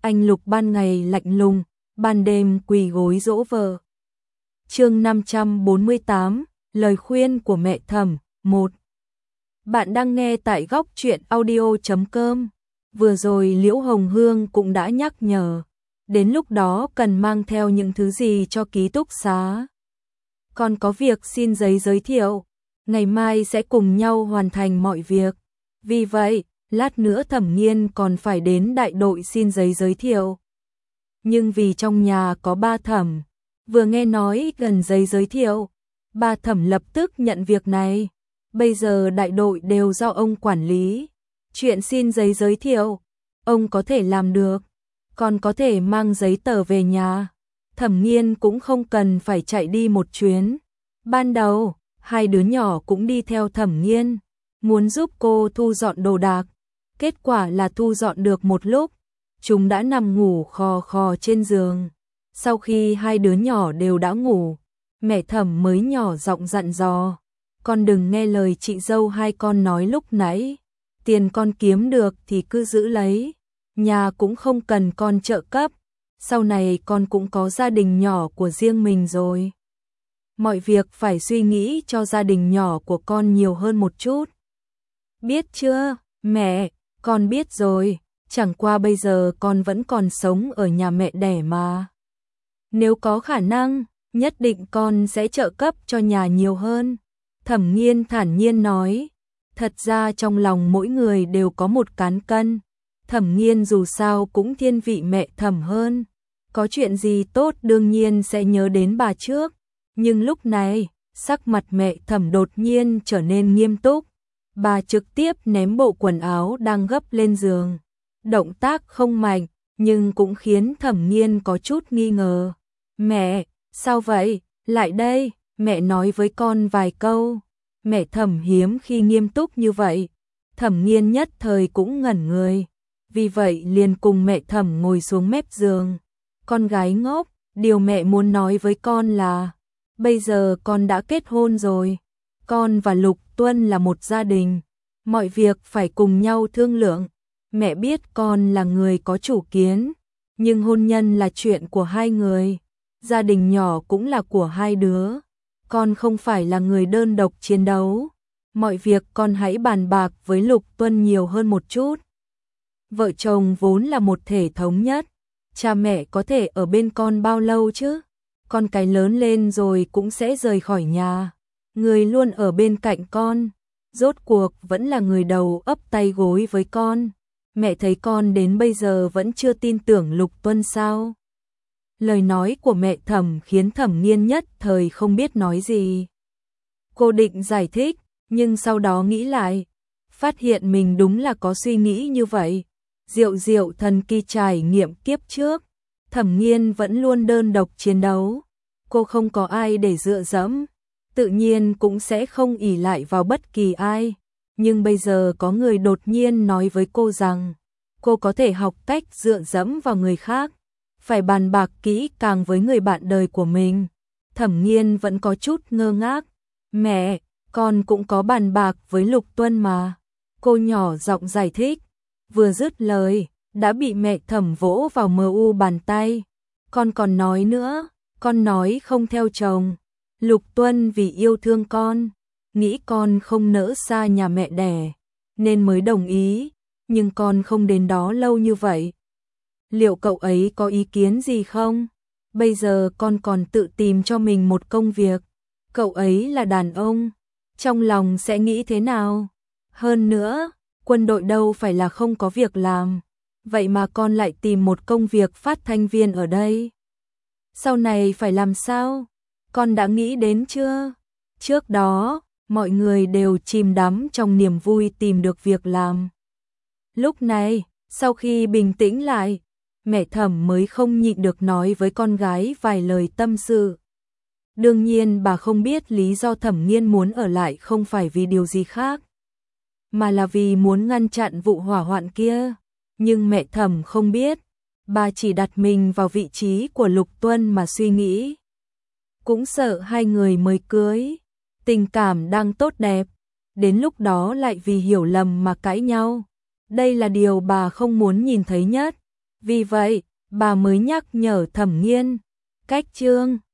anh Lục ban ngày lạnh lùng, ban đêm quỳ gối dỗ vợ. Chương 548, lời khuyên của mẹ Thẩm 1. Bạn đang nghe tại góc truyện audio.com. Vừa rồi Liễu Hồng Hương cũng đã nhắc nhở, đến lúc đó cần mang theo những thứ gì cho ký túc xá. Còn có việc xin giấy giới thiệu, ngày mai sẽ cùng nhau hoàn thành mọi việc. Vì vậy, lát nữa Thẩm Nghiên còn phải đến đại đội xin giấy giới thiệu. Nhưng vì trong nhà có ba Thẩm, vừa nghe nói gần giấy giới thiệu, ba Thẩm lập tức nhận việc này. Bây giờ đại đội đều do ông quản lý. Chuyện xin giấy giới thiệu, ông có thể làm được, còn có thể mang giấy tờ về nhà. Thẩm Nghiên cũng không cần phải chạy đi một chuyến. Ban đầu, hai đứa nhỏ cũng đi theo Thẩm Nghiên, muốn giúp cô thu dọn đồ đạc. Kết quả là thu dọn được một lúc, chúng đã nằm ngủ khò khò trên giường. Sau khi hai đứa nhỏ đều đã ngủ, mẹ Thẩm mới nhỏ giọng dặn dò, con đừng nghe lời chị dâu hai con nói lúc nãy. Tiền con kiếm được thì cứ giữ lấy, nhà cũng không cần con trợ cấp. Sau này con cũng có gia đình nhỏ của riêng mình rồi. Mọi việc phải suy nghĩ cho gia đình nhỏ của con nhiều hơn một chút. Biết chưa, mẹ, con biết rồi, chẳng qua bây giờ con vẫn còn sống ở nhà mẹ đẻ mà. Nếu có khả năng, nhất định con sẽ trợ cấp cho nhà nhiều hơn. Thẩm Nghiên thản nhiên nói. Thật ra trong lòng mỗi người đều có một cán cân. Thẩm Nghiên dù sao cũng thiên vị mẹ Thẩm hơn. Có chuyện gì tốt đương nhiên sẽ nhớ đến bà trước. Nhưng lúc này, sắc mặt mẹ Thẩm đột nhiên trở nên nghiêm túc. Bà trực tiếp ném bộ quần áo đang gấp lên giường. Động tác không mạnh, nhưng cũng khiến Thẩm Nghiên có chút nghi ngờ. Mẹ, sao vậy? Lại đây, mẹ nói với con vài câu. Mẹ Thẩm hiếm khi nghiêm túc như vậy. Thẩm Nghiên nhất thời cũng ngẩn người. Vì vậy liền cùng mẹ Thẩm ngồi xuống mép giường. Con gái ngốc, điều mẹ muốn nói với con là bây giờ con đã kết hôn rồi. Con và Lục Tuân là một gia đình. Mọi việc phải cùng nhau thương lượng. Mẹ biết con là người có chủ kiến, nhưng hôn nhân là chuyện của hai người. Gia đình nhỏ cũng là của hai đứa. Con không phải là người đơn độc chiến đấu. Mọi việc con hãy bàn bạc với Lục Tuân nhiều hơn một chút. Vợ chồng vốn là một thể thống nhất. Cha mẹ có thể ở bên con bao lâu chứ? Con cái lớn lên rồi cũng sẽ rời khỏi nhà. Người luôn ở bên cạnh con, rốt cuộc vẫn là người đầu ấp tay gối với con. Mẹ thấy con đến bây giờ vẫn chưa tin tưởng Lục Tuân sao? Lời nói của mẹ Thẩm khiến Thẩm Nghiên nhất thời không biết nói gì. Cô định giải thích, nhưng sau đó nghĩ lại, phát hiện mình đúng là có suy nghĩ như vậy. Diệu diệu thần kỳ trải nghiệm kiếp trước, Thẩm Nghiên vẫn luôn đơn độc chiến đấu. Cô không có ai để dựa dẫm, tự nhiên cũng sẽ không ỷ lại vào bất kỳ ai. Nhưng bây giờ có người đột nhiên nói với cô rằng cô có thể học cách dựa dẫm vào người khác. Phải bàn bạc kỹ càng với người bạn đời của mình. Thẩm Nghiên vẫn có chút ngơ ngác. Mẹ, con cũng có bàn bạc với Lục Tuân mà. Cô nhỏ giọng giải thích. Vừa dứt lời, đã bị mẹ Thẩm vỗ vào mu bàn tay. Con còn nói nữa, con nói không theo chồng. Lục Tuân vì yêu thương con, nghĩ con không nỡ xa nhà mẹ đẻ, nên mới đồng ý. Nhưng con không đến đó lâu như vậy. Liệu cậu ấy có ý kiến gì không? Bây giờ con còn tự tìm cho mình một công việc. Cậu ấy là đàn ông, trong lòng sẽ nghĩ thế nào? Hơn nữa, quân đội đâu phải là không có việc làm. Vậy mà con lại tìm một công việc phát thanh viên ở đây. Sau này phải làm sao? Con đã nghĩ đến chưa? Trước đó, mọi người đều chìm đắm trong niềm vui tìm được việc làm. Lúc này, sau khi bình tĩnh lại, mẹ Thẩm mới không nhịn được nói với con gái vài lời tâm sự. Đương nhiên bà không biết lý do Thẩm Nghiên muốn ở lại không phải vì điều gì khác, mà là vì muốn ngăn chặn vụ hỏa hoạn kia. Nhưng mẹ Thẩm không biết, bà chỉ đặt mình vào vị trí của Lục Tuân mà suy nghĩ. Cũng sợ hai người mới cưới, tình cảm đang tốt đẹp, đến lúc đó lại vì hiểu lầm mà cãi nhau. Đây là điều bà không muốn nhìn thấy nhất. Vì vậy, bà mới nhắc nhở Thẩm Nghiên. Cách chương